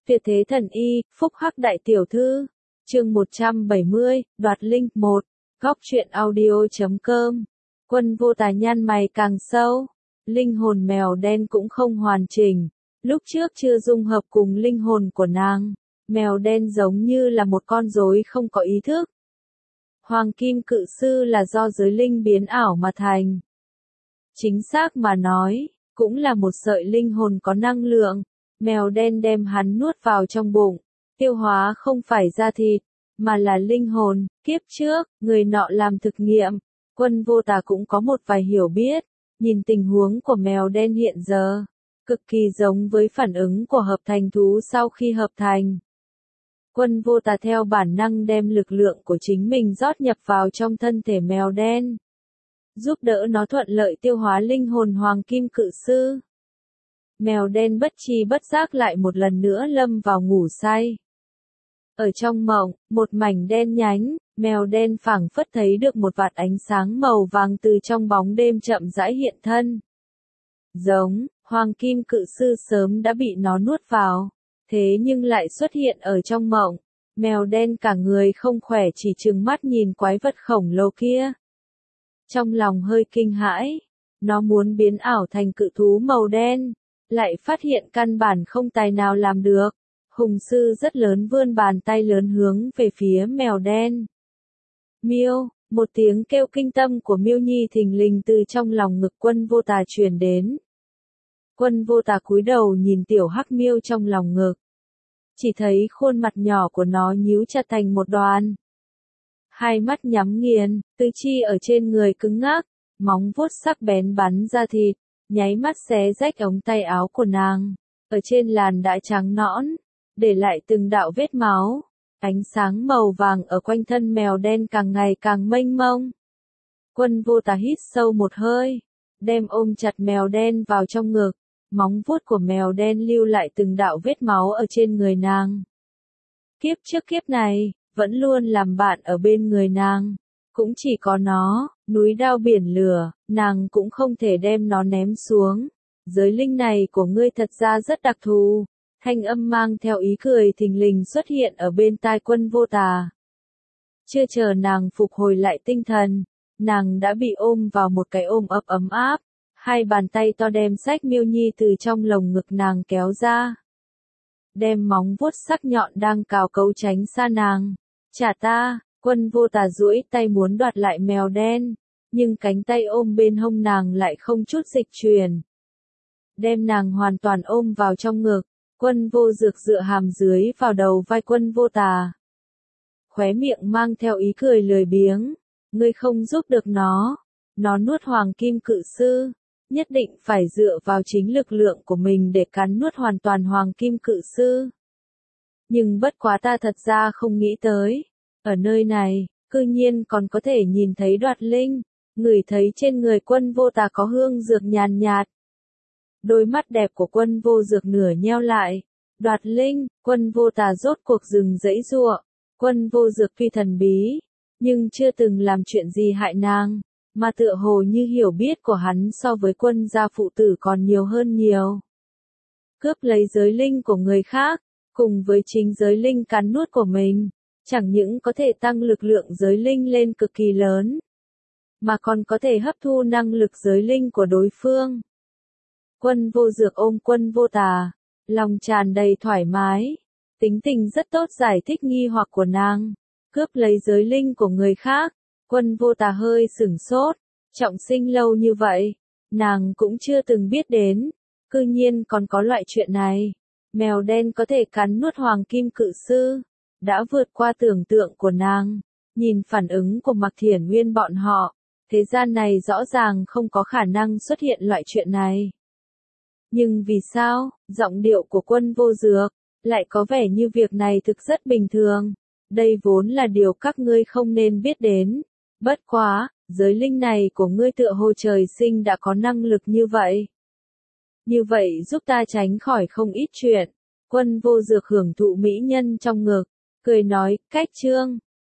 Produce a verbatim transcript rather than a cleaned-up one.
Tuyệt thế thần y, phúc hắc đại tiểu thư. Chương một trăm bảy mươi, đoạt linh, một. Góc truyện audio.com. Quân vô tà nhăn mày càng sâu. Linh hồn mèo đen cũng không hoàn chỉnh. Lúc trước chưa dung hợp cùng linh hồn của nàng. Mèo đen giống như là một con rối không có ý thức. Hoàng kim cự sư là do giới linh biến ảo mà thành. Chính xác mà nói, cũng là một sợi linh hồn có năng lượng. Mèo đen đem hắn nuốt vào trong bụng, tiêu hóa không phải da thịt, mà là linh hồn. Kiếp trước, người nọ làm thực nghiệm, Quân vô tà cũng có một vài hiểu biết, nhìn tình huống của mèo đen hiện giờ, cực kỳ giống với phản ứng của hợp thành thú sau khi hợp thành. Quân vô tà theo bản năng đem lực lượng của chính mình rót nhập vào trong thân thể mèo đen, giúp đỡ nó thuận lợi tiêu hóa linh hồn hoàng kim cự sư. Mèo đen bất tri bất giác lại một lần nữa lâm vào ngủ say. Ở trong mộng, một mảnh đen nhánh, mèo đen phảng phất thấy được một vạt ánh sáng màu vàng từ trong bóng đêm chậm rãi hiện thân. Giống, hoàng kim cự sư sớm đã bị nó nuốt vào, thế nhưng lại xuất hiện ở trong mộng. Mèo đen cả người không khỏe chỉ trừng mắt nhìn quái vật khổng lồ kia. Trong lòng hơi kinh hãi, nó muốn biến ảo thành cự thú màu đen, lại phát hiện căn bản không tài nào làm được. Hùng sư rất lớn vươn bàn tay lớn hướng về phía mèo đen. Miêu, một tiếng kêu kinh tâm của Miêu Nhi thình lình từ trong lòng ngực Quân vô tà truyền đến. Quân vô tà cúi đầu nhìn tiểu hắc miêu trong lòng ngực. Chỉ thấy khuôn mặt nhỏ của nó nhíu chặt thành một đoàn. Hai mắt nhắm nghiền, tứ chi ở trên người cứng ngắc, móng vuốt sắc bén bắn ra thịt, nháy mắt xé rách ống tay áo của nàng. Ở trên làn đã trắng nõn, để lại từng đạo vết máu. Ánh sáng màu vàng ở quanh thân mèo đen càng ngày càng mênh mông. Quân vô tà hít sâu một hơi, đem ôm chặt mèo đen vào trong ngực. Móng vuốt của mèo đen lưu lại từng đạo vết máu ở trên người nàng. Kiếp trước kiếp này, vẫn luôn làm bạn ở bên người nàng. Cũng chỉ có nó, núi đao biển lửa, nàng cũng không thể đem nó ném xuống. Giới linh này của ngươi thật ra rất đặc thù. Thanh âm mang theo ý cười thình lình xuất hiện ở bên tai Quân vô tà. Chưa chờ nàng phục hồi lại tinh thần, nàng đã bị ôm vào một cái ôm ấp ấm áp. Hai bàn tay to đem xách Miêu Nhi từ trong lồng ngực nàng kéo ra. Đem móng vuốt sắc nhọn đang cào cấu tránh xa nàng. Trả ta, Quân vô tà duỗi tay muốn đoạt lại mèo đen, nhưng cánh tay ôm bên hông nàng lại không chút dịch chuyển. Đem nàng hoàn toàn ôm vào trong ngực, Quân vô dược dựa hàm dưới vào đầu vai Quân vô tà. Khóe miệng mang theo ý cười lười biếng, ngươi không giúp được nó, nó nuốt hoàng kim cự sư. Nhất định phải dựa vào chính lực lượng của mình để cắn nuốt hoàn toàn hoàng kim cự sư. Nhưng bất quá ta thật ra không nghĩ tới, ở nơi này, cư nhiên còn có thể nhìn thấy đoạt linh, ngửi thấy trên người Quân vô tà có hương dược nhàn nhạt. Đôi mắt đẹp của Quân vô dược nửa nheo lại, đoạt linh, Quân vô tà rốt cuộc dừng dãy giụa. Quân vô dược tuy thần bí, nhưng chưa từng làm chuyện gì hại nàng. Mà tựa hồ như hiểu biết của hắn so với Quân gia phụ tử còn nhiều hơn nhiều. Cướp lấy giới linh của người khác, cùng với chính giới linh cắn nuốt của mình, chẳng những có thể tăng lực lượng giới linh lên cực kỳ lớn, mà còn có thể hấp thu năng lực giới linh của đối phương. Quân vô dược ôm Quân vô tà, lòng tràn đầy thoải mái, tính tình rất tốt giải thích nghi hoặc của nàng. Cướp lấy giới linh của người khác. Quân vô tà hơi sửng sốt, trọng sinh lâu như vậy, nàng cũng chưa từng biết đến, cư nhiên còn có loại chuyện này. Mèo đen có thể cắn nuốt hoàng kim cự sư, đã vượt qua tưởng tượng của nàng. Nhìn phản ứng của Mạc Thiển Nguyên bọn họ, thế gian này rõ ràng không có khả năng xuất hiện loại chuyện này. Nhưng vì sao, giọng điệu của Quân vô dược, lại có vẻ như việc này thực rất bình thường. Đây vốn là điều các ngươi không nên biết đến. Bất quá, giới linh này của ngươi tựa hồ trời sinh đã có năng lực như vậy. Như vậy giúp ta tránh khỏi không ít chuyện. Quân vô dược hưởng thụ mỹ nhân trong ngực, cười nói, cách chương,